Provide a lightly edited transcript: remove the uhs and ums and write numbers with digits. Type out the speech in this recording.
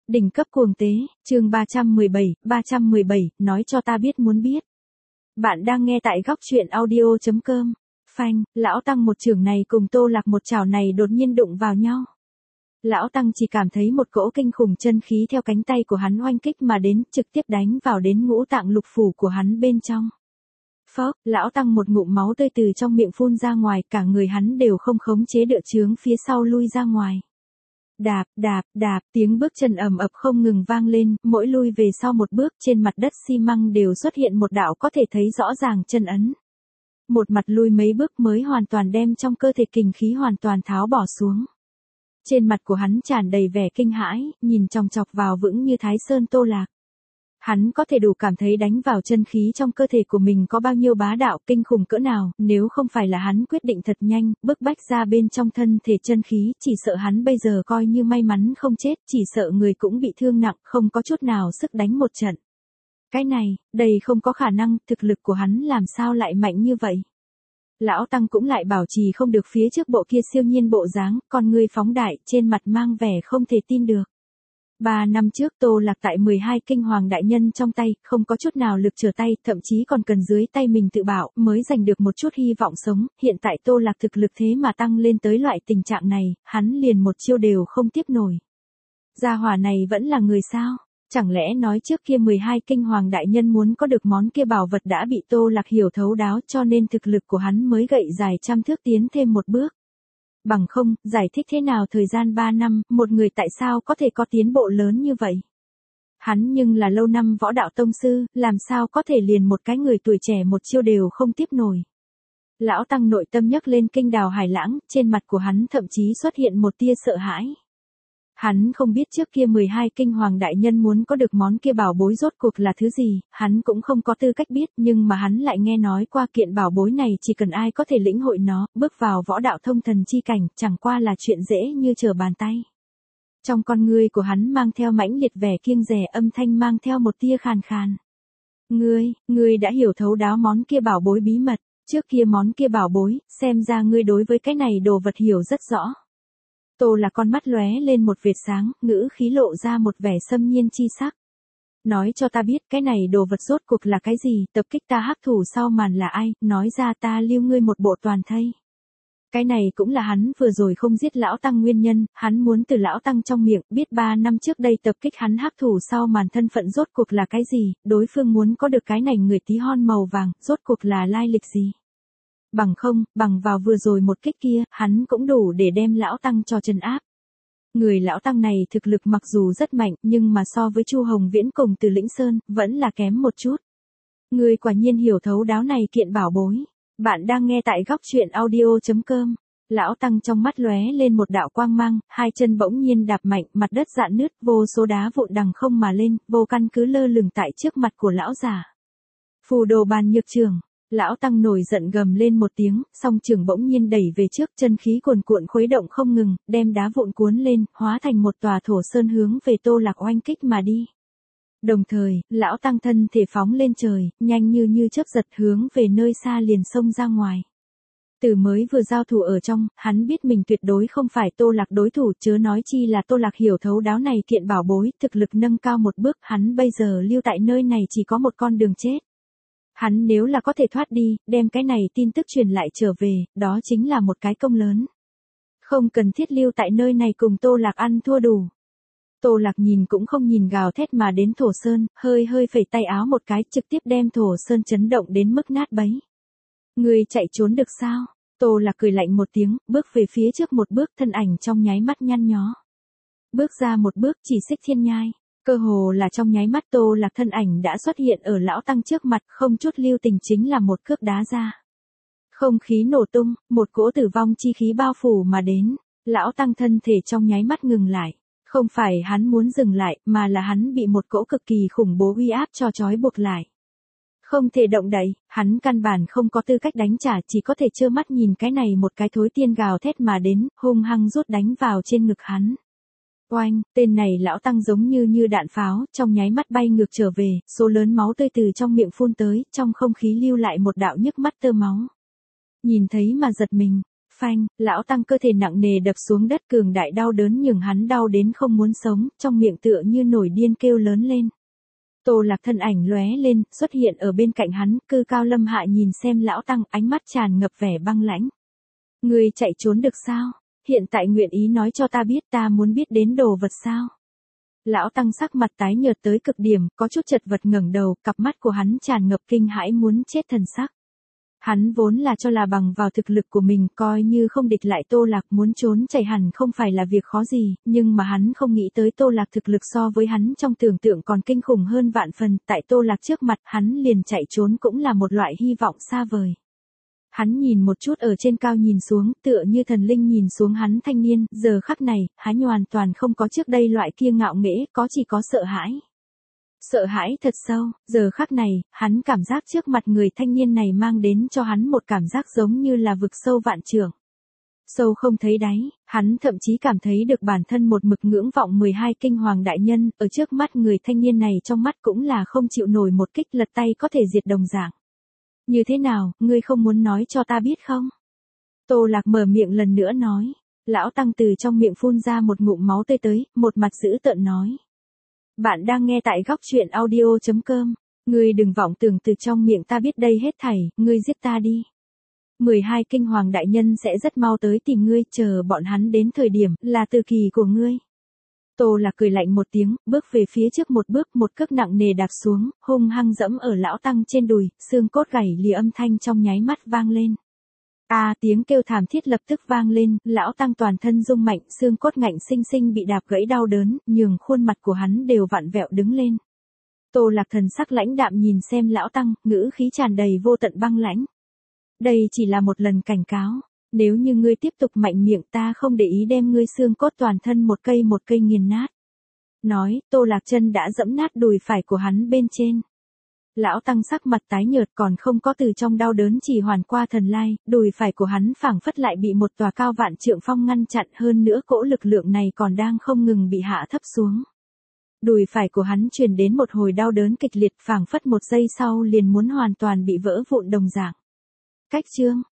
Đỉnh cấp cuồng tế, chương 317, nói cho ta biết muốn biết. Bạn đang nghe tại góc truyện audio.com. Phanh, lão tăng một chưởng này cùng Tô Lạc một chảo này đột nhiên đụng vào nhau. Lão tăng chỉ cảm thấy một cỗ kinh khủng chân khí theo cánh tay của hắn oanh kích mà đến, trực tiếp đánh vào đến ngũ tạng lục phủ của hắn bên trong. Phốc, lão tăng một ngụm máu tươi từ trong miệng phun ra ngoài, cả người hắn đều không khống chế được chướng phía sau lui ra ngoài. Đạp, đạp, đạp, tiếng bước chân ầm ập không ngừng vang lên, mỗi lui về sau một bước trên mặt đất xi măng đều xuất hiện một đạo có thể thấy rõ ràng chân ấn. Một mặt lui mấy bước mới hoàn toàn đem trong cơ thể kình khí hoàn toàn tháo bỏ xuống. Trên mặt của hắn tràn đầy vẻ kinh hãi, nhìn chòng chọc vào vững như Thái Sơn Tô Lạc. Hắn có thể đủ cảm thấy đánh vào chân khí trong cơ thể của mình có bao nhiêu bá đạo kinh khủng cỡ nào, nếu không phải là hắn quyết định thật nhanh, bức bách ra bên trong thân thể chân khí, chỉ sợ hắn bây giờ coi như may mắn không chết, chỉ sợ người cũng bị thương nặng, không có chút nào sức đánh một trận. Cái này, đây không có khả năng, thực lực của hắn làm sao lại mạnh như vậy. Lão tăng cũng lại bảo trì không được phía trước bộ kia siêu nhiên bộ dáng, con người phóng đại, trên mặt mang vẻ không thể tin được. 3 năm trước Tô Lạc tại 12 kinh hoàng đại nhân trong tay, không có chút nào lực trở tay, thậm chí còn cần dưới tay mình tự bảo, mới giành được một chút hy vọng sống, hiện tại Tô Lạc thực lực thế mà tăng lên tới loại tình trạng này, hắn liền một chiêu đều không tiếp nổi. Gia hỏa này vẫn là người sao? Chẳng lẽ nói trước kia 12 kinh hoàng đại nhân muốn có được món kia bảo vật đã bị Tô Lạc hiểu thấu đáo cho nên thực lực của hắn mới gậy dài trăm thước tiến thêm một bước. Bằng không, giải thích thế nào thời gian 3 năm, một người tại sao có thể có tiến bộ lớn như vậy? Hắn nhưng là lâu năm võ đạo tông sư, làm sao có thể liền một cái người tuổi trẻ một chiêu đều không tiếp nổi. Lão tăng nội tâm nhấc lên kinh đào hải lãng, trên mặt của hắn thậm chí xuất hiện một tia sợ hãi. Hắn không biết trước kia 12 kinh hoàng đại nhân muốn có được món kia bảo bối rốt cuộc là thứ gì, hắn cũng không có tư cách biết, nhưng mà hắn lại nghe nói qua kiện bảo bối này chỉ cần ai có thể lĩnh hội nó, bước vào võ đạo thông thần chi cảnh, chẳng qua là chuyện dễ như trở bàn tay. Trong con ngươi của hắn mang theo mãnh liệt vẻ kiêng dè, âm thanh mang theo một tia khàn khàn. Ngươi đã hiểu thấu đáo món kia bảo bối bí mật, trước kia món kia bảo bối, xem ra ngươi đối với cái này đồ vật hiểu rất rõ. Tô là con mắt lóe lên một vệt sáng, ngữ khí lộ ra một vẻ xâm nhiên chi sắc. Nói cho ta biết cái này đồ vật rốt cuộc là cái gì, tập kích ta hắc thủ sau màn là ai, nói ra ta lưu ngươi một bộ toàn thây. Cái này cũng là hắn vừa rồi không giết lão tăng nguyên nhân, hắn muốn từ lão tăng trong miệng biết 3 năm trước đây tập kích hắn hắc thủ sau màn thân phận rốt cuộc là cái gì, đối phương muốn có được cái này người tí hon màu vàng, rốt cuộc là lai lịch gì. Bằng không, bằng vào vừa rồi một kích kia, hắn cũng đủ để đem lão tăng cho trấn áp. Người lão tăng này thực lực mặc dù rất mạnh, nhưng mà so với Chu Hồng Viễn cùng Từ Lĩnh Sơn, vẫn là kém một chút. Người quả nhiên hiểu thấu đáo này kiện bảo bối. Bạn đang nghe tại góc truyện audio.com. Lão tăng trong mắt lóe lên một đạo quang mang, hai chân bỗng nhiên đạp mạnh, mặt đất rạn nứt, vô số đá vụn đằng không mà lên, vô căn cứ lơ lửng tại trước mặt của lão già. Phù đồ bàn nhược trường. Lão tăng nổi giận gầm lên một tiếng, song trường bỗng nhiên đẩy về trước, chân khí cuồn cuộn khuấy động không ngừng, đem đá vụn cuốn lên, hóa thành một tòa thổ sơn hướng về Tô Lạc oanh kích mà đi. Đồng thời, lão tăng thân thể phóng lên trời, nhanh như chớp giật hướng về nơi xa liền xông ra ngoài. Từ mới vừa giao thủ ở trong, hắn biết mình tuyệt đối không phải Tô Lạc đối thủ, chớ nói chi là Tô Lạc hiểu thấu đáo này kiện bảo bối, thực lực nâng cao một bước, hắn bây giờ lưu tại nơi này chỉ có một con đường chết. Hắn nếu là có thể thoát đi, đem cái này tin tức truyền lại trở về, đó chính là một cái công lớn. Không cần thiết lưu tại nơi này cùng Tô Lạc ăn thua đủ. Tô Lạc nhìn cũng không nhìn gào thét mà đến thổ sơn, hơi phẩy tay áo một cái, trực tiếp đem thổ sơn chấn động đến mức nát bấy. Người chạy trốn được sao? Tô Lạc cười lạnh một tiếng, bước về phía trước một bước, thân ảnh trong nháy mắt nhăn nhó. Bước ra một bước chỉ xích thiên nhai. Cơ hồ là trong nháy mắt Tô Lạc thân ảnh đã xuất hiện ở lão tăng trước mặt, không chút lưu tình chính là một cước đá ra. Không khí nổ tung, một cỗ tử vong chi khí bao phủ mà đến, lão tăng thân thể trong nháy mắt ngừng lại. Không phải hắn muốn dừng lại, mà là hắn bị một cỗ cực kỳ khủng bố uy áp cho trói buộc lại. Không thể động đậy, hắn căn bản không có tư cách đánh trả, chỉ có thể trơ mắt nhìn cái này một cái thối tiên gào thét mà đến, hung hăng rút đánh vào trên ngực hắn. Oanh, tên này lão tăng giống như đạn pháo, trong nháy mắt bay ngược trở về, số lớn máu tươi từ trong miệng phun tới, trong không khí lưu lại một đạo nhức mắt tơ máu. Nhìn thấy mà giật mình, Phanh, lão tăng cơ thể nặng nề đập xuống đất, cường đại đau đớn nhường hắn đau đến không muốn sống, trong miệng tựa như nổi điên kêu lớn lên. Tô Lạc thân ảnh lóe lên, xuất hiện ở bên cạnh hắn, Cư Cao Lâm Hạ nhìn xem lão tăng, ánh mắt tràn ngập vẻ băng lãnh. Ngươi chạy trốn được sao? Hiện tại nguyện ý nói cho ta biết, ta muốn biết đến đồ vật sao? Lão tăng sắc mặt tái nhợt tới cực điểm, có chút chật vật ngẩng đầu, cặp mắt của hắn tràn ngập kinh hãi muốn chết thần sắc. Hắn vốn là cho là bằng vào thực lực của mình, coi như không địch lại Tô Lạc, muốn trốn chạy hẳn không phải là việc khó gì, nhưng mà hắn không nghĩ tới Tô Lạc thực lực so với hắn trong tưởng tượng còn kinh khủng hơn vạn phần, tại Tô Lạc trước mặt hắn liền chạy trốn cũng là một loại hy vọng xa vời. Hắn nhìn một chút ở trên cao nhìn xuống, tựa như thần linh nhìn xuống hắn thanh niên, giờ khắc này, hắn hoàn toàn không có trước đây loại kia ngạo nghễ, có chỉ có sợ hãi. Sợ hãi thật sâu, giờ khắc này, hắn cảm giác trước mặt người thanh niên này mang đến cho hắn một cảm giác giống như là vực sâu vạn trượng. Sâu không thấy đáy, hắn thậm chí cảm thấy được bản thân một mực ngưỡng vọng 12 kinh hoàng đại nhân, ở trước mắt người thanh niên này trong mắt cũng là không chịu nổi một kích lật tay có thể diệt đồng dạng. Như thế nào, ngươi không muốn nói cho ta biết không? Tô Lạc mở miệng lần nữa nói. Lão tăng từ trong miệng phun ra một ngụm máu tươi tới, một mặt dữ tợn nói. Bạn đang nghe tại góc truyện audio.com. Ngươi đừng vọng tưởng từ trong miệng ta biết đây hết thảy, ngươi giết ta đi. 12 kinh hoàng đại nhân sẽ rất mau tới tìm ngươi, chờ bọn hắn đến thời điểm, là từ kỳ của ngươi. Tô Lạc cười lạnh một tiếng, bước về phía trước một bước, một cước nặng nề đạp xuống, hung hăng dẫm ở lão tăng trên đùi, xương cốt gãy lìa âm thanh trong nháy mắt vang lên. Tiếng kêu thảm thiết lập tức vang lên, lão tăng toàn thân rung mạnh, xương cốt ngạnh sinh sinh bị đạp gãy đau đớn, nhường khuôn mặt của hắn đều vặn vẹo đứng lên. Tô Lạc thần sắc lãnh đạm nhìn xem lão tăng, ngữ khí tràn đầy vô tận băng lãnh. Đây chỉ là một lần cảnh cáo. Nếu như ngươi tiếp tục mạnh miệng, ta không để ý đem ngươi xương cốt toàn thân một cây nghiền nát. Nói, Tô Lạc chân đã dẫm nát đùi phải của hắn bên trên. Lão tăng sắc mặt tái nhợt, còn không có từ trong đau đớn chỉ hoàn qua thần lai, đùi phải của hắn phảng phất lại bị một tòa cao vạn trượng phong ngăn chặn, hơn nữa cỗ lực lượng này còn đang không ngừng bị hạ thấp xuống. Đùi phải của hắn truyền đến một hồi đau đớn kịch liệt, phảng phất một giây sau liền muốn hoàn toàn bị vỡ vụn đồng dạng. Cách chương,